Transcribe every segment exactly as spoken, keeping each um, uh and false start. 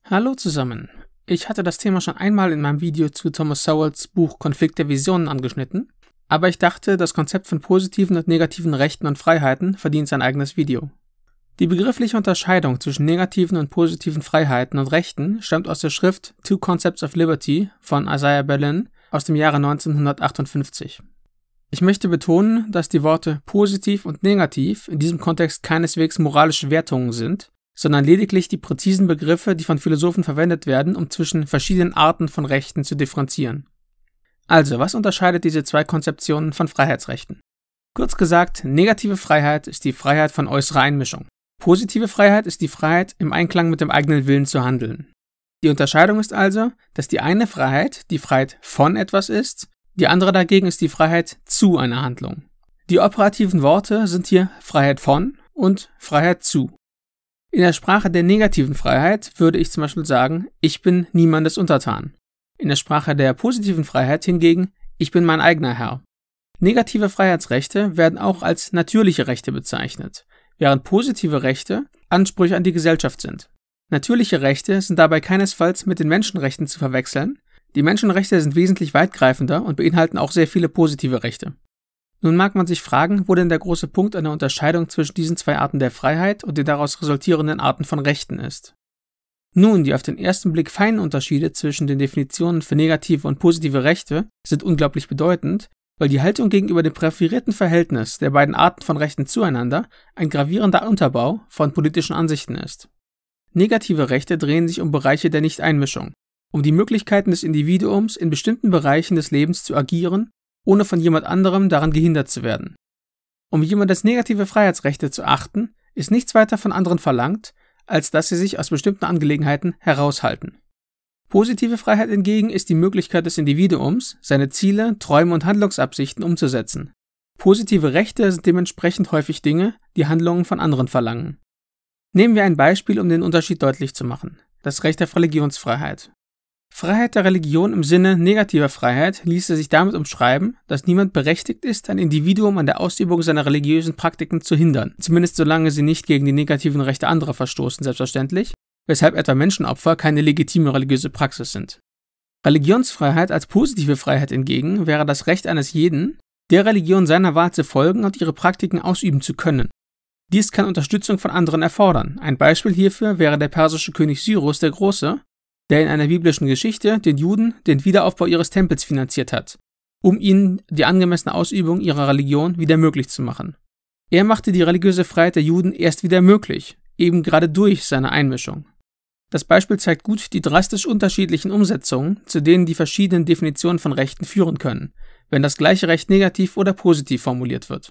Hallo zusammen. Ich hatte das Thema schon einmal in meinem Video zu Thomas Sowells Buch Konflikt der Visionen angeschnitten, aber ich dachte, das Konzept von positiven und negativen Rechten und Freiheiten verdient sein eigenes Video. Die begriffliche Unterscheidung zwischen negativen und positiven Freiheiten und Rechten stammt aus der Schrift Two Concepts of Liberty von Isaiah Berlin aus dem Jahre neunzehnhundertachtundfünfzig. Ich möchte betonen, dass die Worte positiv und negativ in diesem Kontext keineswegs moralische Wertungen sind, sondern lediglich die präzisen Begriffe, die von Philosophen verwendet werden, um zwischen verschiedenen Arten von Rechten zu differenzieren. Also, was unterscheidet diese zwei Konzeptionen von Freiheitsrechten? Kurz gesagt, negative Freiheit ist die Freiheit von äußerer Einmischung. Positive Freiheit ist die Freiheit, im Einklang mit dem eigenen Willen zu handeln. Die Unterscheidung ist also, dass die eine Freiheit die Freiheit von etwas ist, die andere dagegen ist die Freiheit zu einer Handlung. Die operativen Worte sind hier Freiheit von und Freiheit zu. In der Sprache der negativen Freiheit würde ich zum Beispiel sagen, ich bin niemandes Untertan. In der Sprache der positiven Freiheit hingegen, ich bin mein eigener Herr. Negative Freiheitsrechte werden auch als natürliche Rechte bezeichnet, während positive Rechte Ansprüche an die Gesellschaft sind. Natürliche Rechte sind dabei keinesfalls mit den Menschenrechten zu verwechseln. Die Menschenrechte sind wesentlich weitgreifender und beinhalten auch sehr viele positive Rechte. Nun mag man sich fragen, wo denn der große Punkt einer Unterscheidung zwischen diesen zwei Arten der Freiheit und den daraus resultierenden Arten von Rechten ist. Nun, die auf den ersten Blick feinen Unterschiede zwischen den Definitionen für negative und positive Rechte sind unglaublich bedeutend, weil die Haltung gegenüber dem präferierten Verhältnis der beiden Arten von Rechten zueinander ein gravierender Unterbau von politischen Ansichten ist. Negative Rechte drehen sich um Bereiche der Nichteinmischung, um die Möglichkeiten des Individuums in bestimmten Bereichen des Lebens zu agieren, ohne von jemand anderem daran gehindert zu werden. Um jemandes negative Freiheitsrechte zu achten, ist nichts weiter von anderen verlangt, als dass sie sich aus bestimmten Angelegenheiten heraushalten. Positive Freiheit hingegen ist die Möglichkeit des Individuums, seine Ziele, Träume und Handlungsabsichten umzusetzen. Positive Rechte sind dementsprechend häufig Dinge, die Handlungen von anderen verlangen. Nehmen wir ein Beispiel, um den Unterschied deutlich zu machen: das Recht auf Religionsfreiheit. Freiheit der Religion im Sinne negativer Freiheit ließe sich damit umschreiben, dass niemand berechtigt ist, ein Individuum an der Ausübung seiner religiösen Praktiken zu hindern, zumindest solange sie nicht gegen die negativen Rechte anderer verstoßen, selbstverständlich, weshalb etwa Menschenopfer keine legitime religiöse Praxis sind. Religionsfreiheit als positive Freiheit hingegen wäre das Recht eines jeden, der Religion seiner Wahl zu folgen und ihre Praktiken ausüben zu können. Dies kann Unterstützung von anderen erfordern. Ein Beispiel hierfür wäre der persische König Cyrus der Große, der in einer biblischen Geschichte den Juden den Wiederaufbau ihres Tempels finanziert hat, um ihnen die angemessene Ausübung ihrer Religion wieder möglich zu machen. Er machte die religiöse Freiheit der Juden erst wieder möglich, eben gerade durch seine Einmischung. Das Beispiel zeigt gut die drastisch unterschiedlichen Umsetzungen, zu denen die verschiedenen Definitionen von Rechten führen können, wenn das gleiche Recht negativ oder positiv formuliert wird.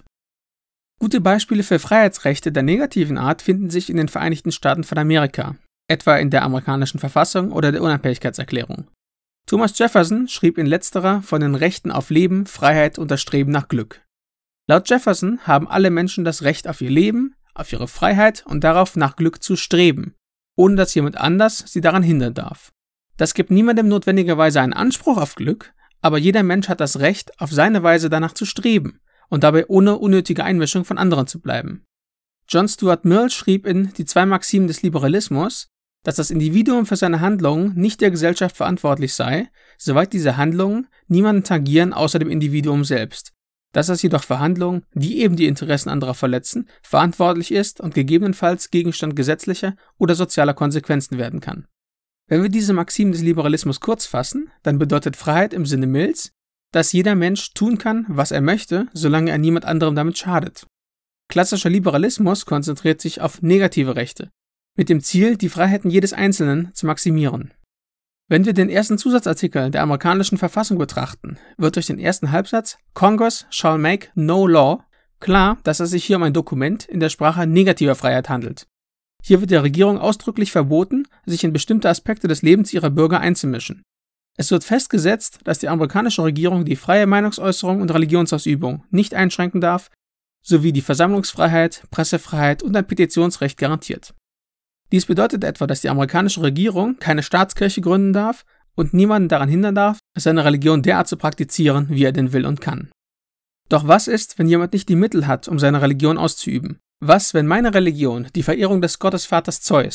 Gute Beispiele für Freiheitsrechte der negativen Art finden sich in den Vereinigten Staaten von Amerika, etwa in der amerikanischen Verfassung oder der Unabhängigkeitserklärung. Thomas Jefferson schrieb in letzterer von den Rechten auf Leben, Freiheit und das Streben nach Glück. Laut Jefferson haben alle Menschen das Recht auf ihr Leben, auf ihre Freiheit und darauf, nach Glück zu streben, ohne dass jemand anders sie daran hindern darf. Das gibt niemandem notwendigerweise einen Anspruch auf Glück, aber jeder Mensch hat das Recht, auf seine Weise danach zu streben und dabei ohne unnötige Einmischung von anderen zu bleiben. John Stuart Mill schrieb in Die zwei Maximen des Liberalismus, dass das Individuum für seine Handlungen nicht der Gesellschaft verantwortlich sei, soweit diese Handlungen niemanden tangieren außer dem Individuum selbst, dass es jedoch für Handlungen, die eben die Interessen anderer verletzen, verantwortlich ist und gegebenenfalls Gegenstand gesetzlicher oder sozialer Konsequenzen werden kann. Wenn wir diese Maximen des Liberalismus kurz fassen, dann bedeutet Freiheit im Sinne Mills, dass jeder Mensch tun kann, was er möchte, solange er niemand anderem damit schadet. Klassischer Liberalismus konzentriert sich auf negative Rechte, mit dem Ziel, die Freiheiten jedes Einzelnen zu maximieren. Wenn wir den ersten Zusatzartikel der amerikanischen Verfassung betrachten, wird durch den ersten Halbsatz Congress shall make no law klar, dass es sich hier um ein Dokument in der Sprache negativer Freiheit handelt. Hier wird der Regierung ausdrücklich verboten, sich in bestimmte Aspekte des Lebens ihrer Bürger einzumischen. Es wird festgesetzt, dass die amerikanische Regierung die freie Meinungsäußerung und Religionsausübung nicht einschränken darf, sowie die Versammlungsfreiheit, Pressefreiheit und ein Petitionsrecht garantiert. Dies bedeutet etwa, dass die amerikanische Regierung keine Staatskirche gründen darf und niemanden daran hindern darf, seine Religion derart zu praktizieren, wie er denn will und kann. Doch was ist, wenn jemand nicht die Mittel hat, um seine Religion auszuüben? Was, wenn meine Religion die Verehrung des Gottesvaters Zeus,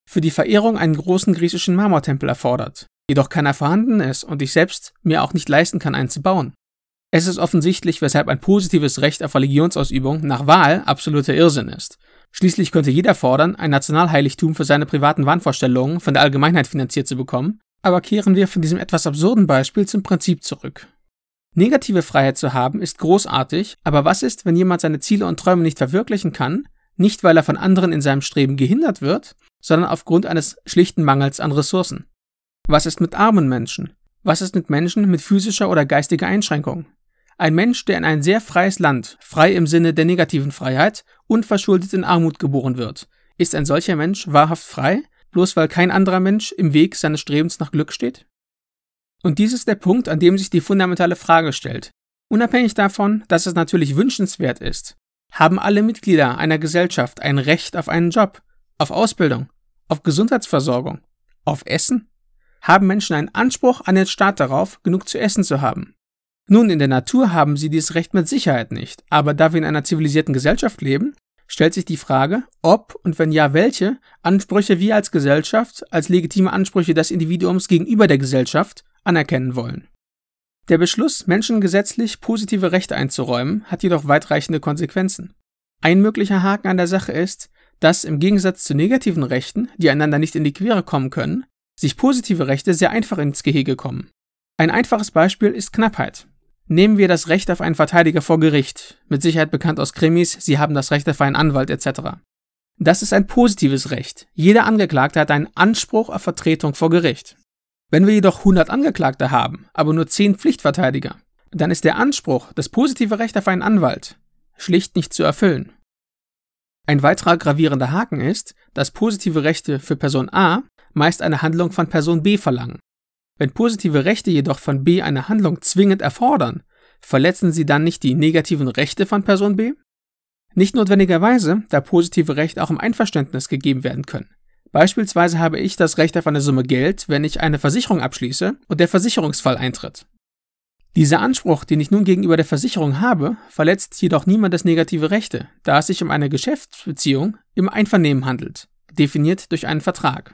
für die Verehrung einen großen griechischen Marmortempel erfordert, jedoch keiner vorhanden ist und ich selbst mir auch nicht leisten kann, einen zu bauen. Es ist offensichtlich, weshalb ein positives Recht auf Religionsausübung nach Wahl absoluter Irrsinn ist. Schließlich könnte jeder fordern, ein Nationalheiligtum für seine privaten Wahnvorstellungen von der Allgemeinheit finanziert zu bekommen, aber kehren wir von diesem etwas absurden Beispiel zum Prinzip zurück. Negative Freiheit zu haben ist großartig, aber was ist, wenn jemand seine Ziele und Träume nicht verwirklichen kann, nicht weil er von anderen in seinem Streben gehindert wird, sondern aufgrund eines schlichten Mangels an Ressourcen? Was ist mit armen Menschen? Was ist mit Menschen mit physischer oder geistiger Einschränkung? Ein Mensch, der in ein sehr freies Land, frei im Sinne der negativen Freiheit, unverschuldet in Armut geboren wird, ist ein solcher Mensch wahrhaft frei, bloß weil kein anderer Mensch im Weg seines Strebens nach Glück steht? Und dies ist der Punkt, an dem sich die fundamentale Frage stellt. Unabhängig davon, dass es natürlich wünschenswert ist, haben alle Mitglieder einer Gesellschaft ein Recht auf einen Job, auf Ausbildung, auf Gesundheitsversorgung, auf Essen? Haben Menschen einen Anspruch an den Staat darauf, genug zu essen zu haben? Nun, in der Natur haben sie dieses Recht mit Sicherheit nicht, aber da wir in einer zivilisierten Gesellschaft leben, stellt sich die Frage, ob und wenn ja, welche Ansprüche wir als Gesellschaft als legitime Ansprüche des Individuums gegenüber der Gesellschaft anerkennen wollen. Der Beschluss, Menschen gesetzlich positive Rechte einzuräumen, hat jedoch weitreichende Konsequenzen. Ein möglicher Haken an der Sache ist, dass im Gegensatz zu negativen Rechten, die einander nicht in die Quere kommen können, sich positive Rechte sehr einfach ins Gehege kommen. Ein einfaches Beispiel ist Knappheit. Nehmen wir das Recht auf einen Verteidiger vor Gericht, mit Sicherheit bekannt aus Krimis, Sie haben das Recht auf einen Anwalt et cetera. Das ist ein positives Recht. Jeder Angeklagte hat einen Anspruch auf Vertretung vor Gericht. Wenn wir jedoch hundert Angeklagte haben, aber nur zehn Pflichtverteidiger, dann ist der Anspruch, das positive Recht auf einen Anwalt, schlicht nicht zu erfüllen. Ein weiterer gravierender Haken ist, dass positive Rechte für Person A meist eine Handlung von Person B verlangen. Wenn positive Rechte jedoch von B eine Handlung zwingend erfordern, verletzen sie dann nicht die negativen Rechte von Person B? Nicht notwendigerweise, da positive Rechte auch im Einverständnis gegeben werden können. Beispielsweise habe ich das Recht auf eine Summe Geld, wenn ich eine Versicherung abschließe und der Versicherungsfall eintritt. Dieser Anspruch, den ich nun gegenüber der Versicherung habe, verletzt jedoch niemandes negative Rechte, da es sich um eine Geschäftsbeziehung im Einvernehmen handelt, definiert durch einen Vertrag.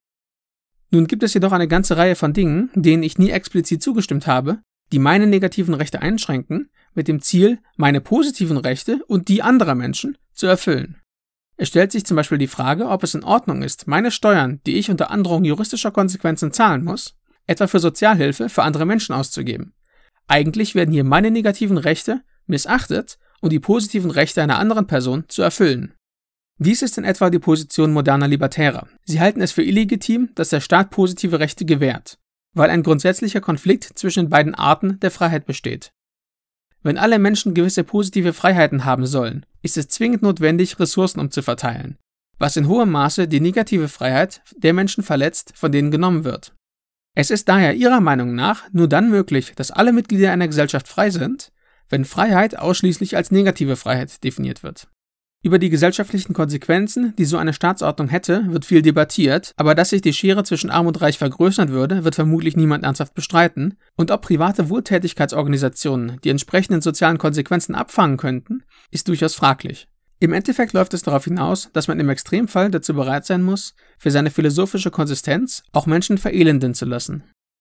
Nun gibt es jedoch eine ganze Reihe von Dingen, denen ich nie explizit zugestimmt habe, die meine negativen Rechte einschränken, mit dem Ziel, meine positiven Rechte und die anderer Menschen zu erfüllen. Es stellt sich zum Beispiel die Frage, ob es in Ordnung ist, meine Steuern, die ich unter Androhung juristischer Konsequenzen zahlen muss, etwa für Sozialhilfe für andere Menschen auszugeben. Eigentlich werden hier meine negativen Rechte missachtet, um die positiven Rechte einer anderen Person zu erfüllen. Dies ist in etwa die Position moderner Libertärer. Sie halten es für illegitim, dass der Staat positive Rechte gewährt, weil ein grundsätzlicher Konflikt zwischen den beiden Arten der Freiheit besteht. Wenn alle Menschen gewisse positive Freiheiten haben sollen, ist es zwingend notwendig, Ressourcen umzuverteilen, was in hohem Maße die negative Freiheit der Menschen verletzt, von denen genommen wird. Es ist daher ihrer Meinung nach nur dann möglich, dass alle Mitglieder einer Gesellschaft frei sind, wenn Freiheit ausschließlich als negative Freiheit definiert wird. Über die gesellschaftlichen Konsequenzen, die so eine Staatsordnung hätte, wird viel debattiert, aber dass sich die Schere zwischen Arm und Reich vergrößern würde, wird vermutlich niemand ernsthaft bestreiten, und ob private Wohltätigkeitsorganisationen die entsprechenden sozialen Konsequenzen abfangen könnten, ist durchaus fraglich. Im Endeffekt läuft es darauf hinaus, dass man im Extremfall dazu bereit sein muss, für seine philosophische Konsistenz auch Menschen verelenden zu lassen.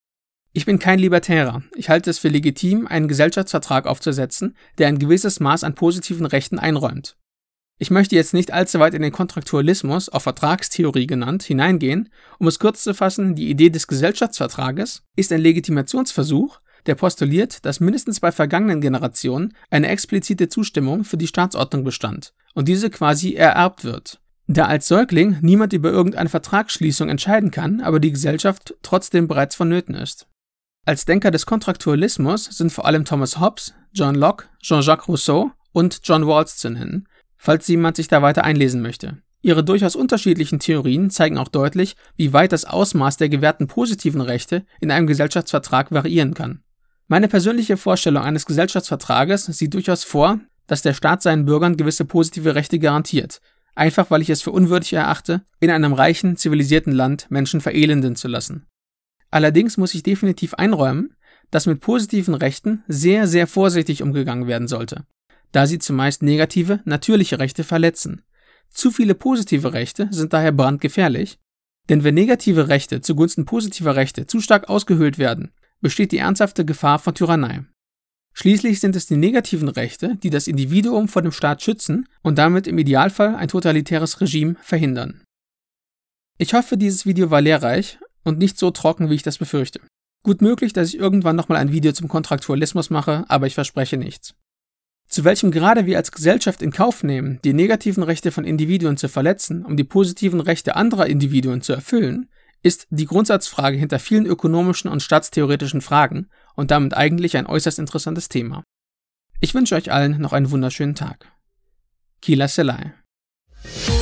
Ich bin kein Libertärer. Ich halte es für legitim, einen Gesellschaftsvertrag aufzusetzen, der ein gewisses Maß an positiven Rechten einräumt. Ich möchte jetzt nicht allzu weit in den Kontraktualismus, auch Vertragstheorie genannt, hineingehen. Um es kurz zu fassen, die Idee des Gesellschaftsvertrages ist ein Legitimationsversuch, der postuliert, dass mindestens bei vergangenen Generationen eine explizite Zustimmung für die Staatsordnung bestand und diese quasi ererbt wird. Da als Säugling niemand über irgendeine Vertragsschließung entscheiden kann, aber die Gesellschaft trotzdem bereits vonnöten ist. Als Denker des Kontraktualismus sind vor allem Thomas Hobbes, John Locke, Jean-Jacques Rousseau und John Rawls zu nennen, falls jemand sich da weiter einlesen möchte. Ihre durchaus unterschiedlichen Theorien zeigen auch deutlich, wie weit das Ausmaß der gewährten positiven Rechte in einem Gesellschaftsvertrag variieren kann. Meine persönliche Vorstellung eines Gesellschaftsvertrages sieht durchaus vor, dass der Staat seinen Bürgern gewisse positive Rechte garantiert, einfach weil ich es für unwürdig erachte, in einem reichen, zivilisierten Land Menschen verelenden zu lassen. Allerdings muss ich definitiv einräumen, dass mit positiven Rechten sehr, sehr vorsichtig umgegangen werden sollte, da sie zumeist negative, natürliche Rechte verletzen. Zu viele positive Rechte sind daher brandgefährlich, Denn wenn negative Rechte zugunsten positiver Rechte zu stark ausgehöhlt werden, besteht die ernsthafte Gefahr von Tyrannei. Schließlich sind es die negativen Rechte, die das Individuum vor dem Staat schützen und damit im Idealfall ein totalitäres Regime verhindern. Ich hoffe, dieses Video war lehrreich und nicht so trocken, wie ich das befürchte. Gut möglich, dass ich irgendwann nochmal ein Video zum Kontraktualismus mache, aber ich verspreche nichts. Zu welchem Grade wir als Gesellschaft in Kauf nehmen, die negativen Rechte von Individuen zu verletzen, um die positiven Rechte anderer Individuen zu erfüllen, ist die Grundsatzfrage hinter vielen ökonomischen und staatstheoretischen Fragen und damit eigentlich ein äußerst interessantes Thema. Ich wünsche euch allen noch einen wunderschönen Tag. Kila Selai.